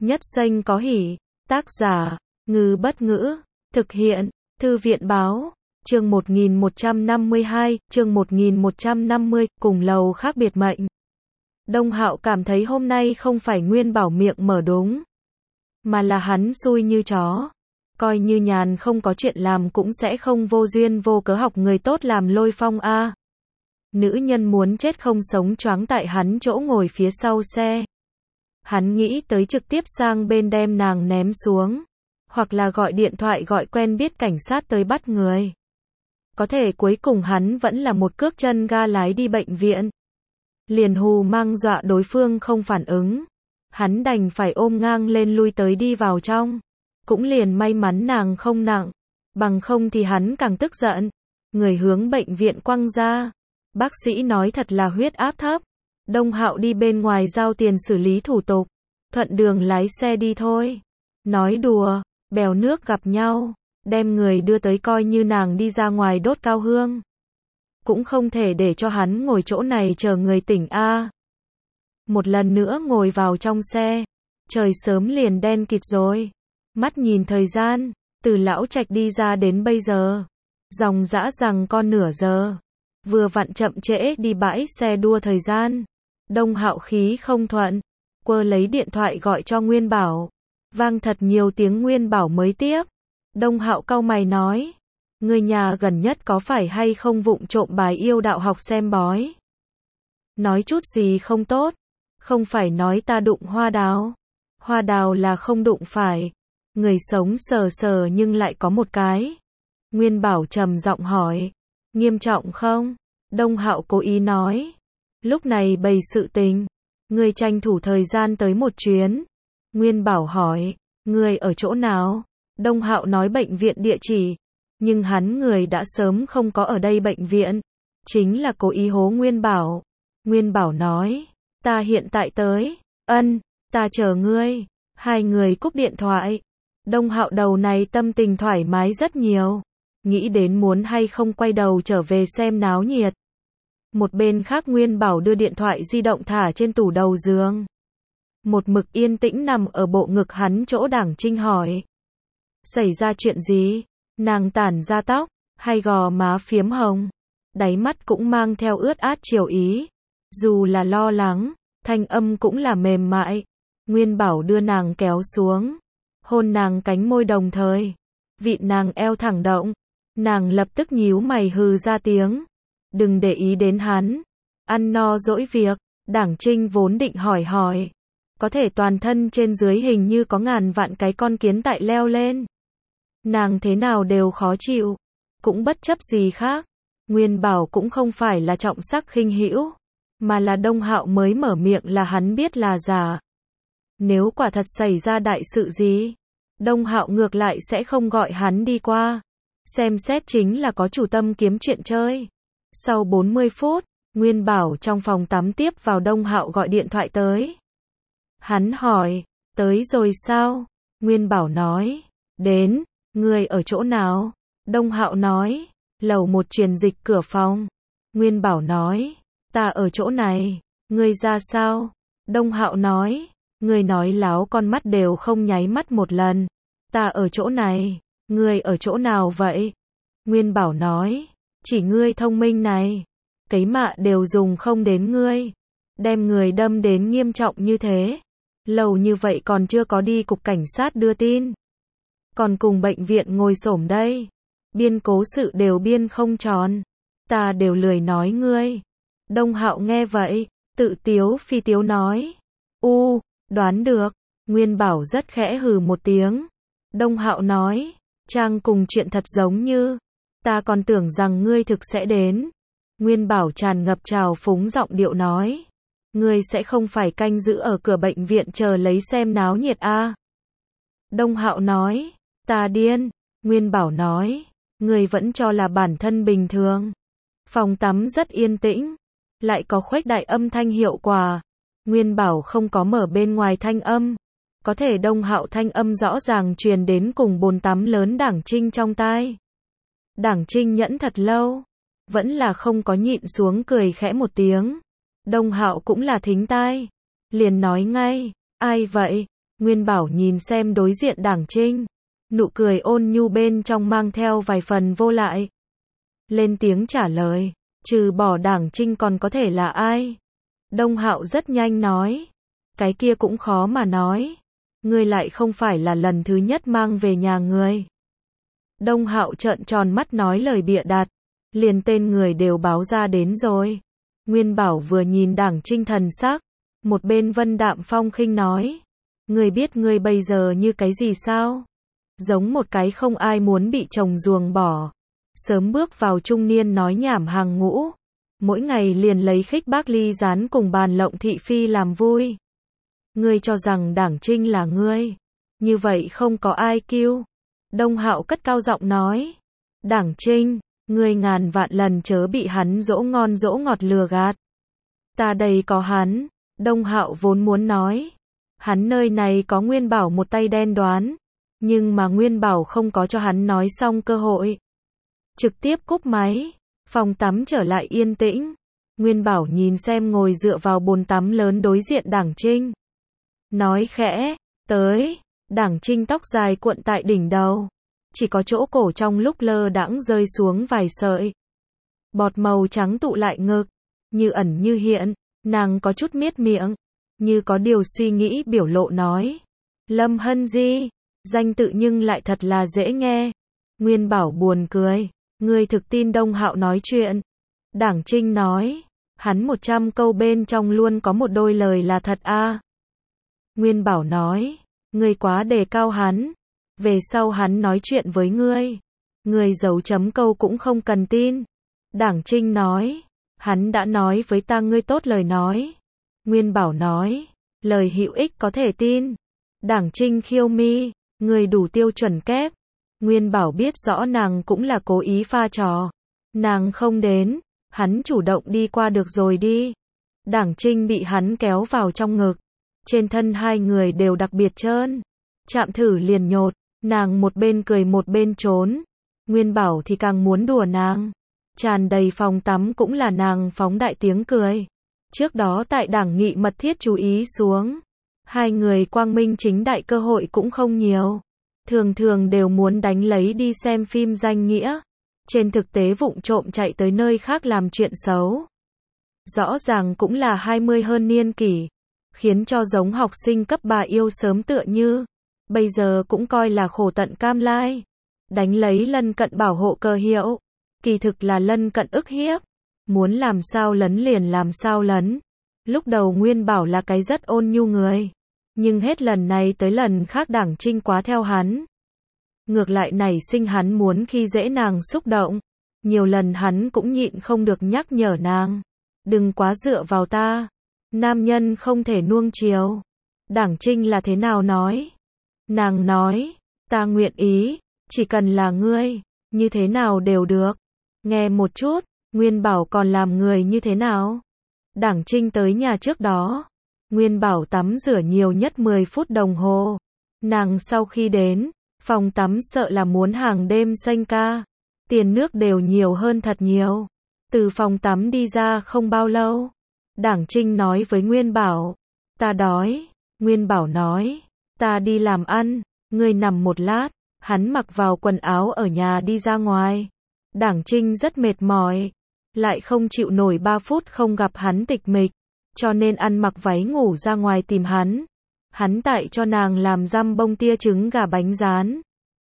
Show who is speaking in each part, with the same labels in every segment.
Speaker 1: Nhất danh có hỷ. Tác giả, Ngư Bất Ngữ. Thực hiện, Thư viện Báo. Chương 1152, chương 1150, cùng lầu khác biệt mệnh. Đông Hạo cảm thấy hôm nay không phải Nguyên Bảo miệng mở đúng, mà là hắn xui như chó. Coi như nhàn không có chuyện làm cũng sẽ không vô duyên vô cớ học người tốt làm Lôi Phong a. Nữ nhân muốn chết không sống choáng tại hắn chỗ ngồi phía sau xe. Hắn nghĩ tới trực tiếp sang bên đem nàng ném xuống, hoặc là gọi điện thoại gọi quen biết cảnh sát tới bắt người. Có thể cuối cùng hắn vẫn là một cước chân ga lái đi bệnh viện. Liền hù mang dọa đối phương không phản ứng. Hắn đành phải ôm ngang lên lui tới đi vào trong. Cũng liền may mắn nàng không nặng. Bằng không thì hắn càng tức giận. Người hướng bệnh viện quăng ra. Bác sĩ nói thật là huyết áp thấp. Đông Hạo đi bên ngoài giao tiền xử lý thủ tục. Thuận đường lái xe đi thôi. Nói đùa, bèo nước gặp nhau. Đem người đưa tới coi như nàng đi ra ngoài đốt cao hương. Cũng không thể để cho hắn ngồi chỗ này chờ người tỉnh a. Một lần nữa ngồi vào trong xe. Trời sớm liền đen kịt rồi. Mắt nhìn thời gian, từ Lão Trạch đi ra đến bây giờ. Dòng dã rằng con nửa giờ. Vừa vặn chậm trễ đi bãi xe đua thời gian. Đông Hạo khí không thuận. Quơ lấy điện thoại gọi cho Nguyên Bảo. Vang thật nhiều tiếng Nguyên Bảo mới tiếp. Đông Hạo cau mày nói. Người nhà gần nhất có phải hay không vụng trộm bài yêu đạo học xem bói? Nói chút gì không tốt? Không phải nói ta đụng hoa đào. Hoa đào là không đụng phải. Người sống sờ sờ nhưng lại có một cái. Nguyên Bảo trầm giọng hỏi. Nghiêm trọng không? Đông Hạo cố ý nói. Lúc này bày sự tình. Người tranh thủ thời gian tới một chuyến. Nguyên Bảo hỏi. Người ở chỗ nào? Đông Hạo nói bệnh viện địa chỉ. Nhưng hắn người đã sớm không có ở đây bệnh viện. Chính là cố ý hố Nguyên Bảo. Nguyên Bảo nói. Ta hiện tại tới. Ân, ta chờ ngươi. Hai người cúp điện thoại. Đông Hạo đầu này tâm tình thoải mái rất nhiều. Nghĩ đến muốn hay không quay đầu trở về xem náo nhiệt. Một bên khác Nguyên Bảo đưa điện thoại di động thả trên tủ đầu giường. Một mực yên tĩnh nằm ở bộ ngực hắn chỗ Đảng Trinh hỏi. Xảy ra chuyện gì? Nàng tản ra tóc, hay gò má phiếm hồng. Đáy mắt cũng mang theo ướt át chiều ý. Dù là lo lắng, thanh âm cũng là mềm mại. Nguyên Bảo đưa nàng kéo xuống. Hôn nàng cánh môi đồng thời. Vịn nàng eo thẳng động. Nàng lập tức nhíu mày hừ ra tiếng. Đừng để ý đến hắn. Ăn no dỗi việc. Đảng Trinh vốn định hỏi. Có thể toàn thân trên dưới hình như có ngàn vạn cái con kiến tại leo lên. Nàng thế nào đều khó chịu. Cũng bất chấp gì khác. Nguyên Bảo cũng không phải là trọng sắc khinh hữu. Mà là Đông Hạo mới mở miệng là hắn biết là giả. Nếu quả thật xảy ra đại sự gì, Đông Hạo ngược lại sẽ không gọi hắn đi qua. Xem xét chính là có chủ tâm kiếm chuyện chơi. Sau 40 phút, Nguyên Bảo trong phòng tắm tiếp vào Đông Hạo gọi điện thoại tới. Hắn hỏi, tới rồi sao? Nguyên Bảo nói, đến, người ở chỗ nào? Đông Hạo nói, lầu 1 truyền dịch cửa phòng. Nguyên Bảo nói, ta ở chỗ này, ngươi ra sao? Đông Hạo nói, ngươi nói láo con mắt đều không nháy mắt một lần. Ta ở chỗ này, ngươi ở chỗ nào vậy? Nguyên Bảo nói, chỉ ngươi thông minh này. Cấy mạ đều dùng không đến ngươi. Đem người đâm đến nghiêm trọng như thế. Lâu như vậy còn chưa có đi cục cảnh sát đưa tin. Còn cùng bệnh viện ngồi xổm đây. Biên cố sự đều biên không tròn. Ta đều lười nói ngươi. Đông Hạo nghe vậy, tự tiếu phi tiếu nói. Đoán được. Nguyên Bảo rất khẽ hừ một tiếng. Đông Hạo nói, Trang cùng chuyện thật giống như. Ta còn tưởng rằng ngươi thực sẽ đến. Nguyên Bảo tràn ngập trào phúng giọng điệu nói. Ngươi sẽ không phải canh giữ ở cửa bệnh viện chờ lấy xem náo nhiệt a? Đông Hạo nói, ta điên. Nguyên Bảo nói, ngươi vẫn cho là bản thân bình thường. Phòng tắm rất yên tĩnh. Lại có khuếch đại âm thanh hiệu quả. Nguyên Bảo không có mở bên ngoài thanh âm. Có thể Đông Hạo thanh âm rõ ràng truyền đến cùng bồn tắm lớn Đảng Trinh trong tai. Đảng Trinh nhẫn thật lâu. Vẫn là không có nhịn xuống cười khẽ một tiếng. Đông Hạo cũng là thính tai. Liền nói ngay, ai vậy? Nguyên Bảo nhìn xem đối diện Đảng Trinh, nụ cười ôn nhu bên trong mang theo vài phần vô lại. Lên tiếng trả lời, trừ bỏ Đảng Trinh còn có thể là ai? Đông Hạo rất nhanh nói, cái kia cũng khó mà nói. Ngươi lại không phải là lần thứ nhất mang về nhà ngươi. Đông Hạo trợn tròn mắt nói lời bịa đặt, liền tên người đều báo ra đến rồi. Nguyên Bảo vừa nhìn Đảng Trinh thần sắc, một bên Vân Đạm Phong khinh nói, ngươi biết ngươi bây giờ như cái gì sao? Giống một cái không ai muốn bị chồng ruồng bỏ, sớm bước vào trung niên nói nhảm hàng ngũ, mỗi ngày liền lấy khích bác ly gián cùng bàn lộng thị phi làm vui. Ngươi cho rằng Đảng Trinh là ngươi, như vậy không có ai kêu. Đông Hạo cất cao giọng nói, Đảng Trinh, ngươi ngàn vạn lần chớ bị hắn dỗ ngon dỗ ngọt lừa gạt. Ta đây có hắn. Đông Hạo vốn muốn nói, hắn nơi này có Nguyên Bảo một tay đen đoán, nhưng mà Nguyên Bảo không có cho hắn nói xong cơ hội. Trực tiếp cúp máy, phòng tắm trở lại yên tĩnh. Nguyên Bảo nhìn xem ngồi dựa vào bồn tắm lớn đối diện Đảng Trinh. Nói khẽ, tới. Đảng Trinh tóc dài cuộn tại đỉnh đầu, chỉ có chỗ cổ trong lúc lơ đãng rơi xuống vài sợi bọt màu trắng tụ lại ngực, như ẩn như hiện. Nàng có chút miết miệng, như có điều suy nghĩ biểu lộ nói, Lâm Hân Di, danh tự nhưng lại thật là dễ nghe. Nguyên Bảo buồn cười, ngươi thực tin Đông Hạo nói chuyện? Đảng Trinh nói, hắn 100 câu bên trong luôn có một đôi lời là thật a. Nguyên Bảo nói, ngươi quá đề cao hắn, về sau hắn nói chuyện với ngươi giấu chấm câu cũng không cần tin. Đảng Trinh nói, hắn đã nói với ta ngươi tốt lời nói. Nguyên Bảo nói, lời hữu ích có thể tin. Đảng Trinh khiêu mi, ngươi đủ tiêu chuẩn kép. Nguyên Bảo biết rõ nàng cũng là cố ý pha trò. Nàng không đến, hắn chủ động đi qua được rồi đi. Đảng Trinh bị hắn kéo vào trong ngực. Trên thân hai người đều đặc biệt trơn. Chạm thử liền nhột, nàng một bên cười một bên trốn. Nguyên Bảo thì càng muốn đùa nàng. Tràn đầy phòng tắm cũng là nàng phóng đại tiếng cười. Trước đó tại Đảng Nghị mật thiết chú ý xuống, hai người quang minh chính đại cơ hội cũng không nhiều. Thường thường đều muốn đánh lấy đi xem phim danh nghĩa. Trên thực tế vụng trộm chạy tới nơi khác làm chuyện xấu. Rõ ràng cũng là 20 hơn niên kỷ, khiến cho giống học sinh cấp 3 yêu sớm tựa như. Bây giờ cũng coi là khổ tận cam lai. Đánh lấy lân cận bảo hộ cơ hiệu. Kỳ thực là lân cận ức hiếp. Muốn làm sao lấn liền làm sao lấn. Lúc đầu Nguyên Bảo là cái rất ôn nhu người. Nhưng hết lần này tới lần khác Đảng Trinh quá theo hắn. Ngược lại nảy sinh hắn muốn khi dễ nàng xúc động. Nhiều lần hắn cũng nhịn không được nhắc nhở nàng. Đừng quá dựa vào ta. Nam nhân không thể nuông chiều. Đảng Trinh là thế nào nói? Nàng nói, ta nguyện ý, chỉ cần là ngươi, như thế nào đều được. Nghe một chút, Nguyên Bảo còn làm người như thế nào? Đảng Trinh tới nhà trước đó, Nguyên Bảo tắm rửa nhiều nhất 10 phút đồng hồ. Nàng sau khi đến, phòng tắm sợ là muốn hàng đêm xanh ca. Tiền nước đều nhiều hơn thật nhiều. Từ phòng tắm đi ra không bao lâu, Đảng Trinh nói với Nguyên Bảo, ta đói. Nguyên Bảo nói, ta đi làm ăn, ngươi nằm một lát. Hắn mặc vào quần áo ở nhà đi ra ngoài. Đảng Trinh rất mệt mỏi, lại không chịu nổi 3 phút không gặp hắn tịch mịch, cho nên ăn mặc váy ngủ ra ngoài tìm hắn. Hắn tại cho nàng làm răm bông tia trứng gà bánh rán.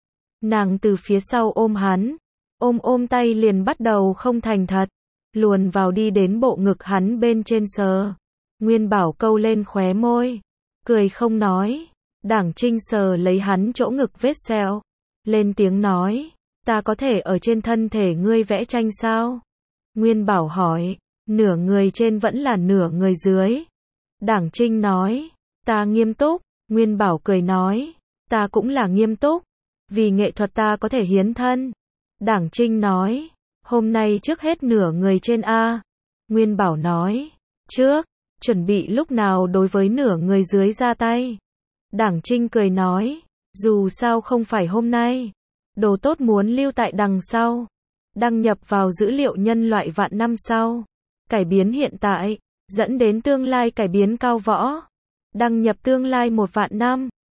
Speaker 1: Nàng từ phía sau ôm hắn, ôm tay liền bắt đầu không thành thật, luồn vào đi đến bộ ngực hắn bên trên sờ. Nguyên Bảo câu lên khóe môi, cười không nói. Đảng Trinh sờ lấy hắn chỗ ngực vết sẹo, lên tiếng nói, ta có thể ở trên thân thể ngươi vẽ tranh sao? Nguyên Bảo hỏi, nửa người trên vẫn là nửa người dưới? Đảng Trinh nói, ta nghiêm túc. Nguyên Bảo cười nói, ta cũng là nghiêm túc, vì nghệ thuật ta có thể hiến thân. Đảng Trinh nói, hôm nay trước hết nửa người trên a. Nguyên Bảo nói, trước, chuẩn bị lúc nào đối với nửa người dưới ra tay. Đảng Trinh cười nói, dù sao không phải hôm nay, đồ tốt muốn lưu tại đằng sau, đăng nhập vào dữ liệu nhân loại vạn năm sau, cải biến hiện tại, dẫn đến tương lai cải biến cao võ, đăng nhập tương lai 1 vạn năm.